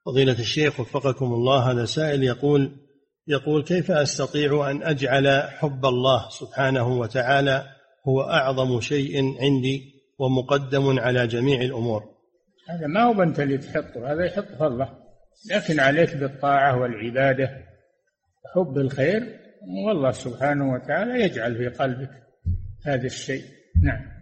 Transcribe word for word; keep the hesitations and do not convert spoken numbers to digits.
فضيلة الشيخ وفقكم الله، هذا سائل يقول يقول كيف أستطيع أن أجعل حب الله سبحانه وتعالى هو أعظم شيء عندي ومقدم على جميع الأمور؟ هذا ما هو أنت اللي تحطه، هذا يحطه الله، لكن عليك بالطاعة والعبادة، حب الخير، والله سبحانه وتعالى يجعل في قلبك هذا الشيء. نعم.